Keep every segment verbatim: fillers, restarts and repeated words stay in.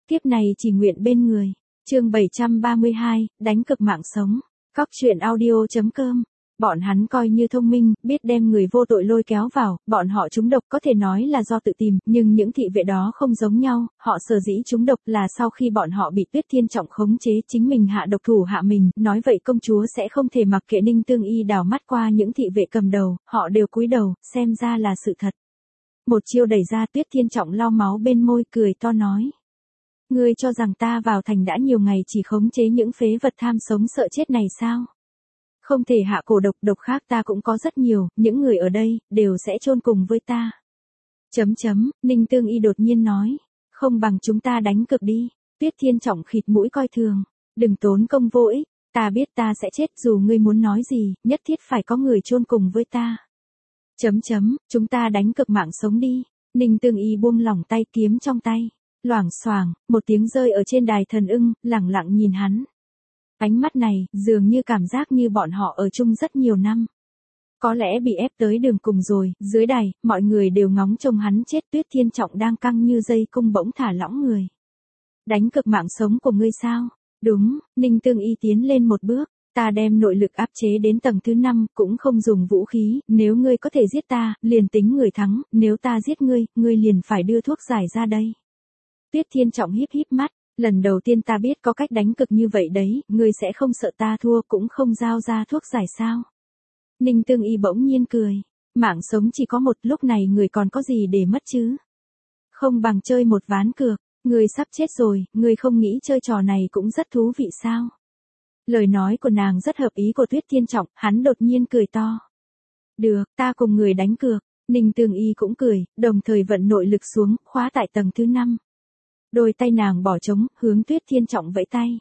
Kiếp này chỉ nguyện bên người. Chương bảy trăm ba mươi hai, đánh cực mạng sống. Cóc truyện audio chấm com. Bọn hắn coi như thông minh, biết đem người vô tội lôi kéo vào, bọn họ trúng độc có thể nói là do tự tìm, nhưng những thị vệ đó không giống nhau, họ sở dĩ trúng độc là sau khi bọn họ bị Tuyết Thiên Trọng khống chế chính mình hạ độc thủ hạ mình, nói vậy công chúa sẽ không thể mặc kệ Ninh Tương Y đào mắt qua những thị vệ cầm đầu, họ đều cúi đầu, xem ra là sự thật. Một chiêu đẩy ra, Tuyết Thiên Trọng lau máu bên môi cười to nói. Ngươi cho rằng ta vào thành đã nhiều ngày chỉ khống chế những phế vật tham sống sợ chết này sao? Không thể hạ cổ độc, độc khác ta cũng có rất nhiều, những người ở đây, đều sẽ chôn cùng với ta. Chấm chấm, Ninh Tương Y đột nhiên nói, không bằng chúng ta đánh cược đi. Tuyết Thiên Trọng khịt mũi coi thường, đừng tốn công vô ích, ta biết ta sẽ chết dù ngươi muốn nói gì, nhất thiết phải có người chôn cùng với ta. Chấm chấm, chúng ta đánh cược mạng sống đi. Ninh Tương Y buông lỏng tay, kiếm trong tay. Loảng xoảng, một tiếng rơi ở trên đài thần ưng, lẳng lặng nhìn hắn. Ánh mắt này, dường như cảm giác như bọn họ ở chung rất nhiều năm. Có lẽ bị ép tới đường cùng rồi, dưới đài, mọi người đều ngóng trông hắn chết. Tuyết Thiên Trọng đang căng như dây cung bỗng thả lỏng người. Đánh cực mạng sống của ngươi sao? Đúng, Ninh Tương Y tiến lên một bước. Ta đem nội lực áp chế đến tầng thứ năm, cũng không dùng vũ khí, nếu ngươi có thể giết ta, liền tính người thắng, nếu ta giết ngươi, ngươi liền phải đưa thuốc giải ra đây. Tuyết Thiên Trọng híp híp mắt, lần đầu tiên ta biết có cách đánh cực như vậy đấy, ngươi sẽ không sợ ta thua cũng không giao ra thuốc giải sao. Ninh Tương Y bỗng nhiên cười, mạng sống chỉ có một, lúc này người còn có gì để mất chứ. Không bằng chơi một ván cược, ngươi sắp chết rồi, ngươi không nghĩ chơi trò này cũng rất thú vị sao. Lời nói của nàng rất hợp ý của Tuyết Thiên Trọng, hắn đột nhiên cười to. Được, ta cùng người đánh cược. Ninh Tương Y cũng cười, đồng thời vận nội lực xuống, khóa tại tầng thứ năm. Đôi tay nàng bỏ trống, hướng Tuyết Thiên Trọng vẫy tay.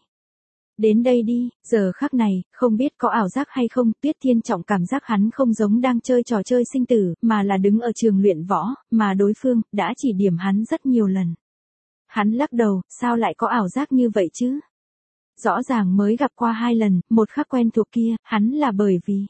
Đến đây đi, giờ khắc này, không biết có ảo giác hay không, Tuyết Thiên Trọng cảm giác hắn không giống đang chơi trò chơi sinh tử, mà là đứng ở trường luyện võ, mà đối phương, đã chỉ điểm hắn rất nhiều lần. Hắn lắc đầu, sao lại có ảo giác như vậy chứ? Rõ ràng mới gặp qua hai lần, một khắc quen thuộc kia, hắn là bởi vì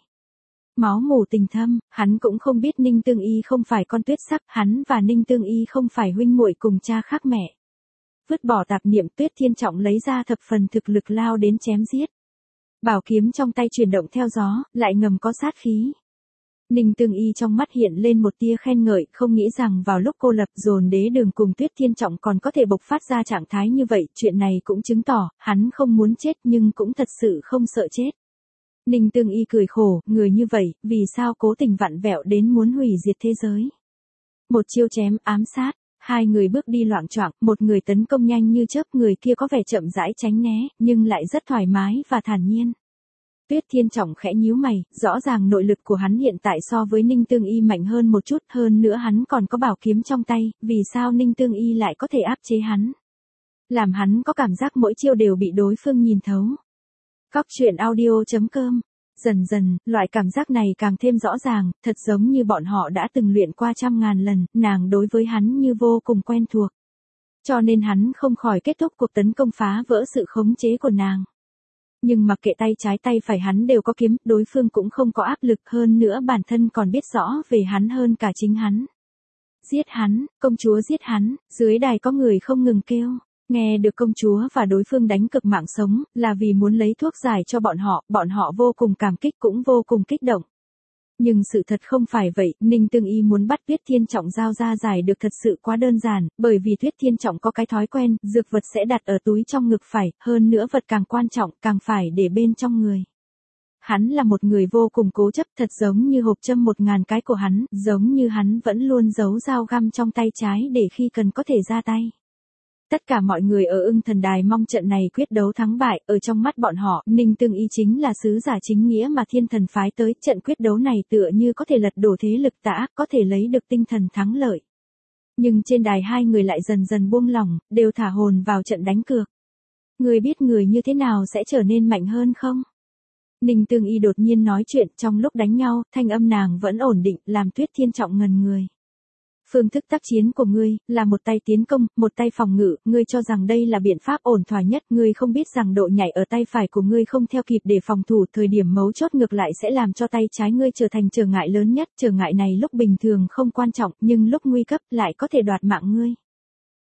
máu mủ tình thâm, hắn cũng không biết Ninh Tương Y không phải con tuyết sắc, hắn và Ninh Tương Y không phải huynh muội cùng cha khác mẹ. Vứt bỏ tạp niệm, Tuyết Thiên Trọng lấy ra thập phần thực lực lao đến chém giết. Bảo kiếm trong tay chuyển động theo gió, lại ngầm có sát khí. Ninh Tương Y trong mắt hiện lên một tia khen ngợi, không nghĩ rằng vào lúc cô lập dồn đế đường cùng Tuyết Thiên Trọng còn có thể bộc phát ra trạng thái như vậy, chuyện này cũng chứng tỏ, hắn không muốn chết nhưng cũng thật sự không sợ chết. Ninh Tương Y cười khổ, người như vậy, vì sao cố tình vặn vẹo đến muốn hủy diệt thế giới. Một chiêu chém, ám sát, hai người bước đi loạng choạng, một người tấn công nhanh như chớp, người kia có vẻ chậm rãi tránh né, nhưng lại rất thoải mái và thản nhiên. Tuyết Thiên Trọng khẽ nhíu mày, rõ ràng nội lực của hắn hiện tại so với Ninh Tương Y mạnh hơn một chút, hơn nữa hắn còn có bảo kiếm trong tay, vì sao Ninh Tương Y lại có thể áp chế hắn? Làm hắn có cảm giác mỗi chiêu đều bị đối phương nhìn thấu. Cóc truyện audio chấm com. Dần dần, loại cảm giác này càng thêm rõ ràng, thật giống như bọn họ đã từng luyện qua trăm ngàn lần, nàng đối với hắn như vô cùng quen thuộc. Cho nên hắn không khỏi kết thúc cuộc tấn công phá vỡ sự khống chế của nàng. Nhưng mặc kệ tay trái tay phải hắn đều có kiếm, đối phương cũng không có áp lực, hơn nữa bản thân còn biết rõ về hắn hơn cả chính hắn. Giết hắn, công chúa giết hắn, dưới đài có người không ngừng kêu. Nghe được công chúa và đối phương đánh cực mạng sống, là vì muốn lấy thuốc giải cho bọn họ, bọn họ vô cùng cảm kích cũng vô cùng kích động. Nhưng sự thật không phải vậy, Ninh Tương Y muốn bắt Tuyết Thiên Trọng giao ra giải được thật sự quá đơn giản, bởi vì Tuyết Thiên Trọng có cái thói quen, dược vật sẽ đặt ở túi trong ngực phải, hơn nữa vật càng quan trọng, càng phải để bên trong người. Hắn là một người vô cùng cố chấp, thật giống như hộp châm một ngàn cái của hắn, giống như hắn vẫn luôn giấu dao găm trong tay trái để khi cần có thể ra tay. Tất cả mọi người ở Ưng Thần Đài mong trận này quyết đấu thắng bại, ở trong mắt bọn họ, Ninh Tương Y chính là sứ giả chính nghĩa mà thiên thần phái tới, trận quyết đấu này tựa như có thể lật đổ thế lực tà ác, có thể lấy được tinh thần thắng lợi. Nhưng trên đài hai người lại dần dần buông lỏng, đều thả hồn vào trận đánh cược. Người biết người như thế nào sẽ trở nên mạnh hơn không? Ninh Tương Y đột nhiên nói chuyện, trong lúc đánh nhau, thanh âm nàng vẫn ổn định, làm Tuyết Thiên Trọng ngần người. Phương thức tác chiến của ngươi, là một tay tiến công, một tay phòng ngự, ngươi cho rằng đây là biện pháp ổn thỏa nhất, ngươi không biết rằng độ nhảy ở tay phải của ngươi không theo kịp để phòng thủ, thời điểm mấu chốt ngược lại sẽ làm cho tay trái ngươi trở thành trở ngại lớn nhất, trở ngại này lúc bình thường không quan trọng, nhưng lúc nguy cấp lại có thể đoạt mạng ngươi.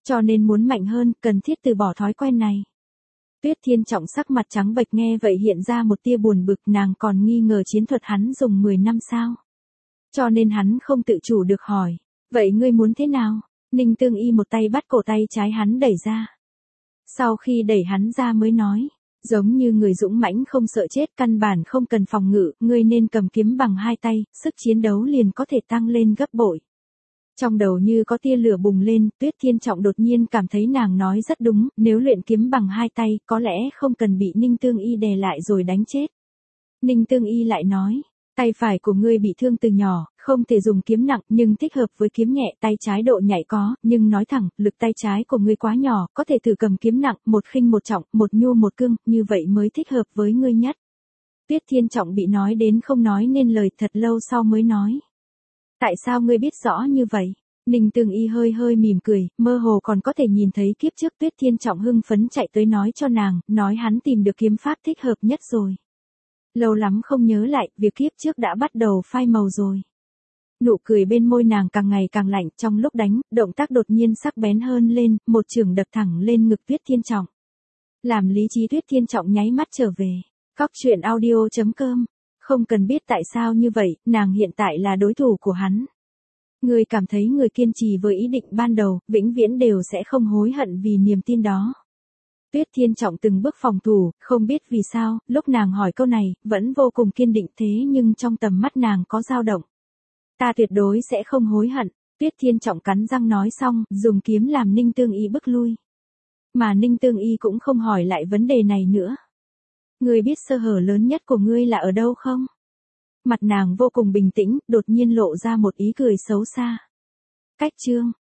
Cho nên muốn mạnh hơn, cần thiết từ bỏ thói quen này. Tuyết Thiên Trọng sắc mặt trắng bệch nghe vậy hiện ra một tia buồn bực, nàng còn nghi ngờ chiến thuật hắn dùng mười năm sao. Cho nên hắn không tự chủ được hỏi, vậy ngươi muốn thế nào? Ninh Tương Y một tay bắt cổ tay trái hắn đẩy ra. Sau khi đẩy hắn ra mới nói, giống như người dũng mãnh không sợ chết, căn bản không cần phòng ngự, ngươi nên cầm kiếm bằng hai tay, sức chiến đấu liền có thể tăng lên gấp bội. Trong đầu như có tia lửa bùng lên, Tuyết Thiên Trọng đột nhiên cảm thấy nàng nói rất đúng, nếu luyện kiếm bằng hai tay, có lẽ không cần bị Ninh Tương Y đè lại rồi đánh chết. Ninh Tương Y lại nói, tay phải của ngươi bị thương từ nhỏ, không thể dùng kiếm nặng, nhưng thích hợp với kiếm nhẹ, tay trái độ nhạy có, nhưng nói thẳng, lực tay trái của ngươi quá nhỏ, có thể thử cầm kiếm nặng, một khinh một trọng, một nhu một cương, như vậy mới thích hợp với ngươi nhất. Tuyết Thiên Trọng bị nói đến không nói nên lời, thật lâu sau mới nói. Tại sao ngươi biết rõ như vậy? Ninh Tương Y hơi hơi mỉm cười, mơ hồ còn có thể nhìn thấy kiếp trước Tuyết Thiên Trọng hưng phấn chạy tới nói cho nàng, nói hắn tìm được kiếm pháp thích hợp nhất rồi. Lâu lắm không nhớ lại, việc kiếp trước đã bắt đầu phai màu rồi. Nụ cười bên môi nàng càng ngày càng lạnh, trong lúc đánh, động tác đột nhiên sắc bén hơn lên, một chưởng đập thẳng lên ngực Tuyết Thiên Trọng. Làm lý trí Tuyết Thiên Trọng nháy mắt trở về. Cóc truyện audio chấm com. Không cần biết tại sao như vậy, nàng hiện tại là đối thủ của hắn. Người cảm thấy người kiên trì với ý định ban đầu, vĩnh viễn đều sẽ không hối hận vì niềm tin đó. Tuyết Thiên Trọng từng bước phòng thủ, không biết vì sao, lúc nàng hỏi câu này, vẫn vô cùng kiên định, thế nhưng trong tầm mắt nàng có dao động. Ta tuyệt đối sẽ không hối hận. Tuyết Thiên Trọng cắn răng nói xong, dùng kiếm làm Ninh Tương Y bức lui. Mà Ninh Tương Y cũng không hỏi lại vấn đề này nữa. Ngươi biết sơ hở lớn nhất của ngươi là ở đâu không? Mặt nàng vô cùng bình tĩnh, đột nhiên lộ ra một ý cười xấu xa. Cách chương